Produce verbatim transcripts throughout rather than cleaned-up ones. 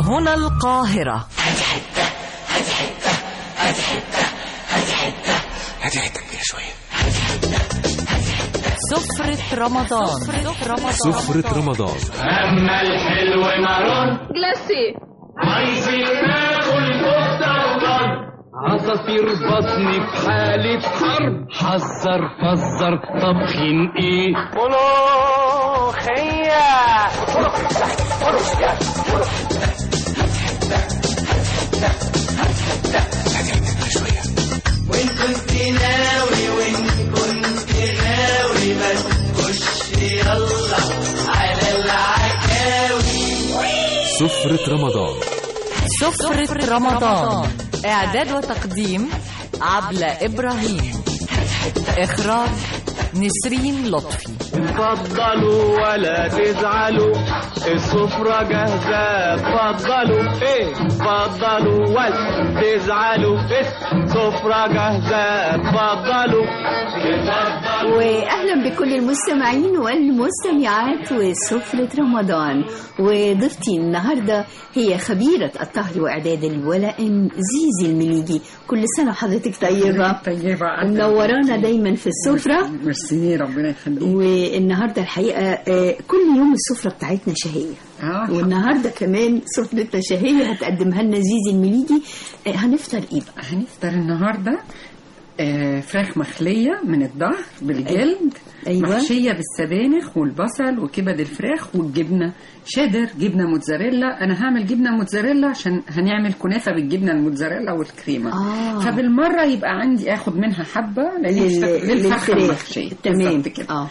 هنا القاهرة. هاتي حتة هاتي حتة هاتي حتة هاتي حتة هاتي حتة كبيرة شوية. سفرة رمضان. سفرة رمضان. أما الحلو مارون جلاسي عايزين ناكل كفتة وضرب عصافير بطني في حالة حرب حذر فزر طبخين ايه ملوخية وإن كنت ناوي وإن كنت غاوي ما تخش يلا على العكاوي. سفرة رمضان. سفرة رمضان. إعداد وتقديم عبلة إبراهيم. إخراج نسرين لطفي. اتفضلوا ولا تزعلوا السفرة جاهزة اتفضلوا ايه اتفضلوا ولا تزعلوا السفرة جاهزة اتفضلوا اتفضلوا. واهلا بكل المستمعين والمستمعات وسفرة رمضان. وضيفتي النهارده هي خبيرة الطهي واعداد الولائم زيزي المليجي. كل سنة وحضرتك طيبة طيبة منورانا دايما في السفرة. ميرسي ربنا يخليك. والنهارده الحقيقة كل يوم السفرة بتاعتنا شهية آه. والنهارده كمان سفرتنا شهية هتقدمها لنا زيزي المليجي. هنفطر ايه بقى؟ هنفطر النهارده آه فراخ مخلية من الظهر بالجلد. أيوة. محشية بالسبانخ والبصل وكبد الفراخ والجبنة شيدر جبنة موتزاريلا. أنا هعمل جبنة موتزاريلا عشان هنعمل كنافة بالجبنة الموتزاريلا والكريمة. آه. فبالمرة يبقى عندي أخد منها حبة لل- للفرخة للفراخ. المحشية. تمام بالظبط كده. آه.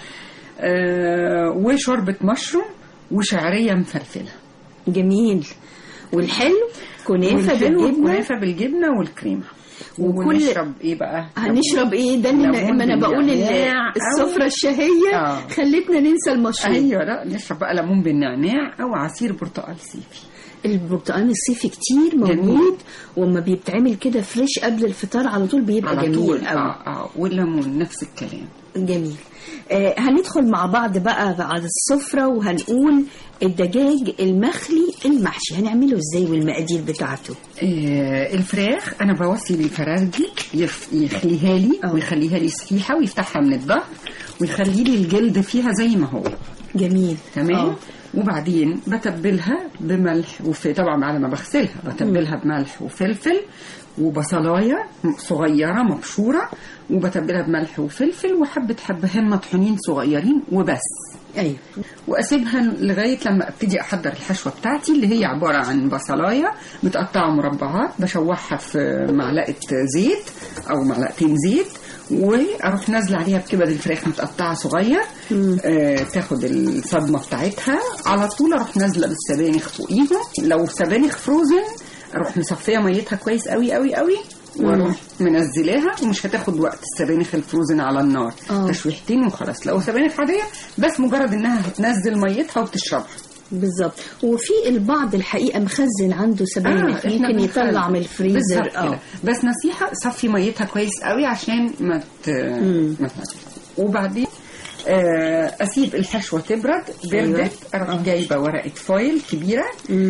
آه وشوربة مشروم وشعرية مفلفلة. جميل. والحلو كنافة والحلو بالجبنة. كنافة بالجبنة والكريمة. وكل- ونشرب ايه بقى؟ هنشرب ايه ده اللي ليمون ما انا بقول ال- بالنعناع أو- السفرة الشهية آه. خلتنا ننسى المشروب. ايوه لا نشرب بقى ليمون بالنعناع او عصير برتقال صيفي. البرتقال الصيفي كتير موجود جميل. وما بيتعمل كده فريش قبل الفطار على طول بيبقى على جميل طول. قوي. اه اه والليمون نفس الكلام. جميل. آه هندخل مع بعض بقى على السفرة وهنقول الدجاج المخلي المحشي هنعمله ازاي والمقادير بتاعته. آه الفراخ انا بوصي للفراخجي يف- يخليها لي أوه. ويخليها لي سفيحه ويفتحها من الظهر ويخلي لي الجلد فيها زي ما هو. جميل. تمام. آه. وبعدين بتبلها بملح وفي طبعا بعد ما بغسلها بتبلها بملح وفلفل وبصلايه صغيره مبشوره وبتبلها بملح وفلفل وحبه حبهان مطحونين صغيرين وبس. ايوه. واسيبها لغايه لما ابتدي احضر الحشوه بتاعتي اللي هي عباره عن بصلايه متقطعه مربعات بشوحها في معلقه زيت او معلقتين زيت واروح نازله عليها بكبد الفراخ متقطعه صغير. آه تاخد الصدمه بتاعتها على طول اروح نازله بالسبانخ فوقيهم. لو سبانخ فروزن اروح مصفيه ميتها كويس قوي قوي قوي واروح منزلاها ومش هتاخد وقت السبانخ الفروزن على النار. آه. تشويحتين وخلاص. لو سبانخ عاديه بس مجرد انها هتنزل ميتها وتشربها. بالظبط. وفي البعض الحقيقة مخزن عنده سبانخ آه ممكن يطلع من الفريزر. اه بس نصيحة صفي ميتها كويس قوي عشان ما ت... ما تنزل. وبعدين آه اسيب الحشوة تبرد. بردت اروح آه. جايبة ورقة فويل كبيرة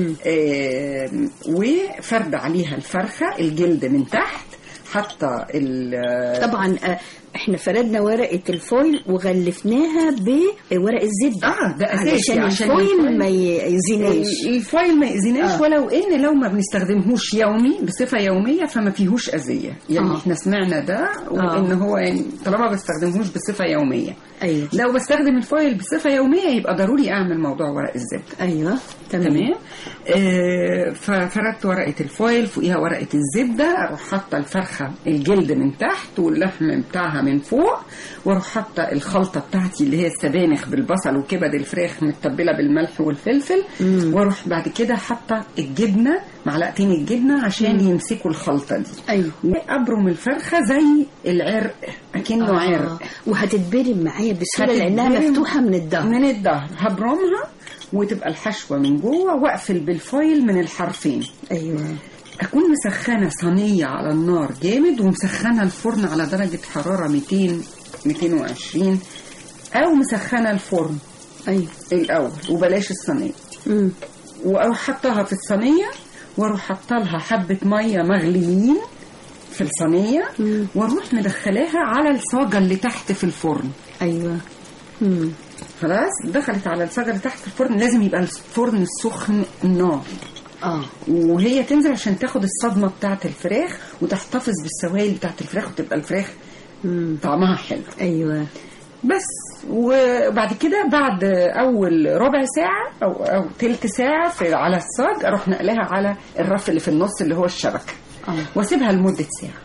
آه وفرد عليها الفرخة الجلد من تحت حتى ال طبعا آه، احنا فردنا ورقة الفويل وغلفناها بورق الزبدة. اه ده اساسي عشان عشان الفويل ما يأذيناش. الفويل ما يأذيناش. آه. ولو ان لو ما بنستخدمهوش يومي بصفه يوميه فما فيهوش اذيه يعني. آه. احنا سمعنا ده وان هو يعني طالما ما بستخدمهوش بصفه يوميه. ايوه. لو بستخدم الفويل بصفه يوميه يبقى ضروري اعمل موضوع ورق الزبده. ايوه تمام. تمام. آه ففردت ورقه الفويل فوقيها ورقه الزبده اروح حاطه الفرخه الجلد من تحت واللحم بتاعها من فوق واروح حاطه الخلطه بتاعتي اللي هي السبانخ بالبصل وكبد الفراخ متبله بالملح والفلفل. واروح بعد كده حاطه الجبنه معلقتين الجبنه عشان مم. يمسكوا الخلطه دي. ايوه. وابرم الفرخه زي العرق اكنه آه. عرق. وهتتبرم معايا بسهوله لانها مفتوحه من الظهر. من الظهر هبرمها وتبقى الحشوه من جوه واقفل بالفويل من الحرفين. ايوه. اكون مسخنه صينيه على النار جامد ومسخنه الفرن على درجه حراره مئتين مئتين وعشرين او مسخنه الفرن ايوه الاول وبلاش الصينيه. امم واروح حطها في الصينيه، واروح حاطه لها حبه ميه مغليين في الصينيه، واروح مدخلاها على الصاجه اللي تحت في الفرن. ايوه. مم. خلاص دخلت على الصاجه اللي تحت في الفرن، لازم يبقى الفرن سخن النار. اه وهي تنزل عشان تاخد الصدمه بتاعه الفراخ وتحتفظ بالسوائل بتاعه الفراخ، وتبقى الفراخ مم. طعمها حلو. ايوه. بس وبعد كده بعد اول ربع ساعه او او تلت ساعه في على الصاج اروح نقلها على الرف اللي في النص اللي هو الشبكه، اه واسيبها لمده ساعه.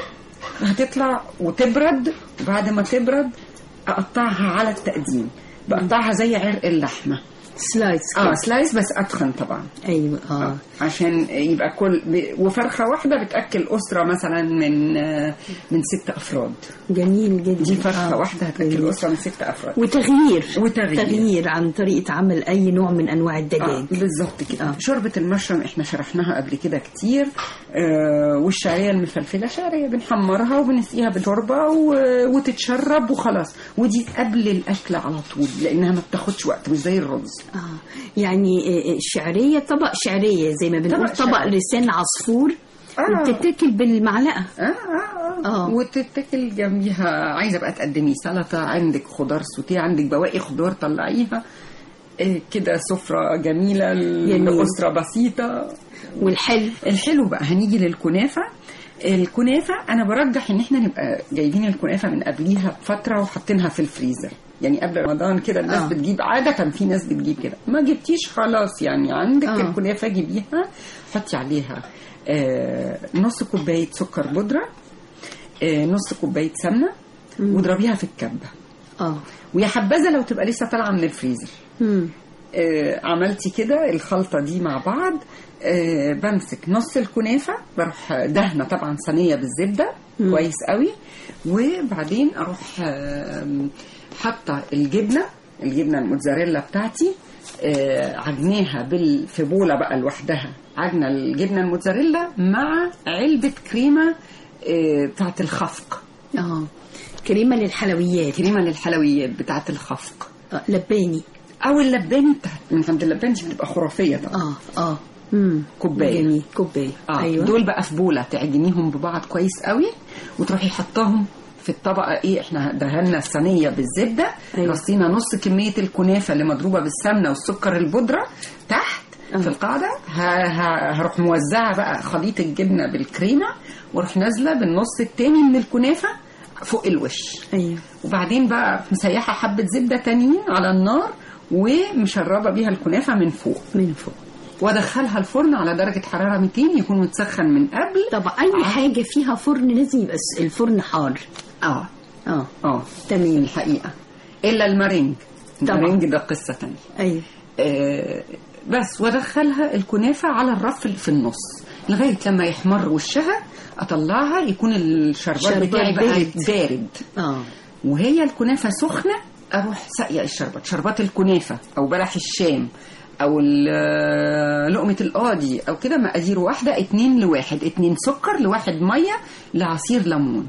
هتطلع وتبرد، وبعد ما تبرد اقطعها على التقديم، بقطعها زي عرق اللحمه سلايس اه سلايس بس اتخن طبعا. ايوه. اه عشان يبقى كل وفرخه واحده بتاكل اسره مثلا من من ست افراد. جميل جدا. دي فرخه آه. واحده هتاكل اسره من ست افراد. وتغيير وتغيير تغيير عن طريقه عمل اي نوع من انواع الدجاج. آه بالظبط كده. آه. شوربه المشروم احنا شرحناها قبل كده كتير. آه والشعريه المفلفله شعريه بنحمرها وبنسقيها بالشوربه وتتشرب وخلاص، ودي قبل الاكل على طول لانها ما بتاخدش وقت مش زي الرز. اه يعني الشعريه طبق شعريه زي ما بنقول، طبق, طبق لسان عصفور. آه. وبتتاكل بالمعلقه. آه, آه, آه. آه. وتتاكل جنبيها عايزه بقى تقدمي سلطه، عندك خضار سوتيه، عندك بواقي خضار طلعيها إيه كده، سفره جميله لاسره بسيطه. والحلو الحلو بقى هنيجي للكنافه. الكنافه انا برجح ان احنا نبقى جايبين الكنافه من قبليها بفتره وحاطينها في الفريزر، يعني قبل رمضان كده الناس آه. بتجيب، عاده كان في ناس بتجيب كده، ما جبتيش خلاص يعني عندك آه. الكنافه جيبيها، حطي عليها آه نص كوبايه سكر بودره، آه نص كوبايه سمنه، واضربيها في الكبه. اه ويا حبذا لو تبقى لسه طالعه من الفريزر. امم آه عملتي كده الخلطه دي مع بعض. آه بمسك نص الكنافه، بروح دهنه طبعا صينيه بالزبده مم. كويس قوي، وبعدين اروح آه حاطه الجبنه الجبنه الموتزاريلا بتاعتي، آه عجناها بال في بوله بقى لوحدها، عجنه الجبنه الموتزاريلا مع علبه كريمه آه بتاعت الخفق. اه كريمه للحلويات. كريمه للحلويات بتاعت الخفق. آه لباني او اللباني بتاعت من عند اللباني دي بتبقى خرافيه طبعا. اه اه امم كوبايه جميل كوبايه. آه. ايوه دول بقى في بوله تعجنيهم ببعض كويس قوي، وتروحي حطاهم في الطبقه. ايه احنا دهنا الصينيه بالزبده، أيوة. رصينا نص كميه الكنافه اللي مضروبه بالسمنه والسكر البودره تحت أه. في القاعده. هروح موزعه بقى خليط الجبنه بالكريمه، واروح نازله بالنص التاني من الكنافه فوق الوش. ايوه. وبعدين بقى مسيحه حبه زبده تانيين على النار، ومشربه بيها الكنافه من فوق من فوق وادخلها الفرن على درجه حراره مئتين، يكون متسخن من قبل. طب اي آه. حاجه فيها فرن لازم يبقى الفرن حار. اه اه اه تمام. الحقيقه الا المارينج، المارينج ده قصه ثانيه. ايوه. آه بس وادخلها الكنافه على الرف اللي في النص لغايه لما يحمر وشها، اطلعها يكون الشربات بتاعي بقى بارد. اه وهي الكنافه سخنه اروح ساقيه الشربات، شربات الكنافه او بلح الشام او لقمه القاضي او كده، مقادير واحده اتنين لواحد، اتنين سكر لواحد ميه لعصير ليمون.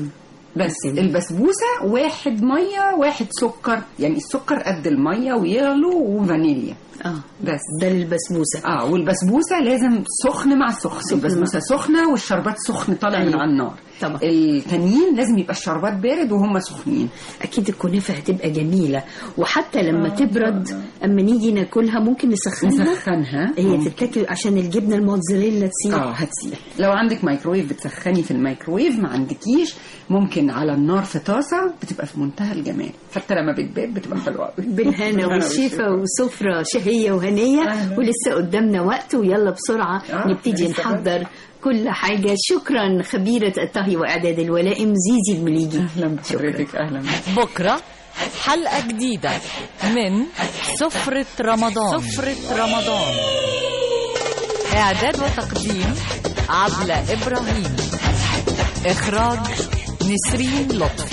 بس البسبوسه واحد ميه واحد سكر، يعني السكر قد الميه ويغلو، وفانيليا. اه بس ده البسبوسه. اه والبسبوسه لازم سخن مع سخن، البسبوسه سخنه والشربات سخن طالع أيوة. من على النار. طبعا التانيين لازم يبقى الشربات بارد وهم سخنين. اكيد الكنافه هتبقى جميله، وحتى لما آه تبرد آه. اما نيجي ناكلها ممكن نسخنها. نسخنها هي تتاكل عشان الجبنه الموتزاريلا تسيح. اه هتسيح. لو عندك مايكرويف بتسخني في الميكرويف، ما عندكيش ممكن على النار في طاسه، بتبقى في منتهى الجمال، حتى لما بتبات بتبقى حلوه قوي. بالهنا والشفا وسفره شهيه وهنيه. آه. ولسه قدامنا وقت، ويلا بسرعه آه. نبتدي نحضر كل حاجة. شكرا خبيرة الطهي وإعداد الولائم زيزي المليجي. أهلا بحضرتك. أهلا. بكرة حلقة جديدة من سفرة رمضان. سفرة رمضان، إعداد وتقديم عبلة إبراهيم، إخراج نسرين لطفي.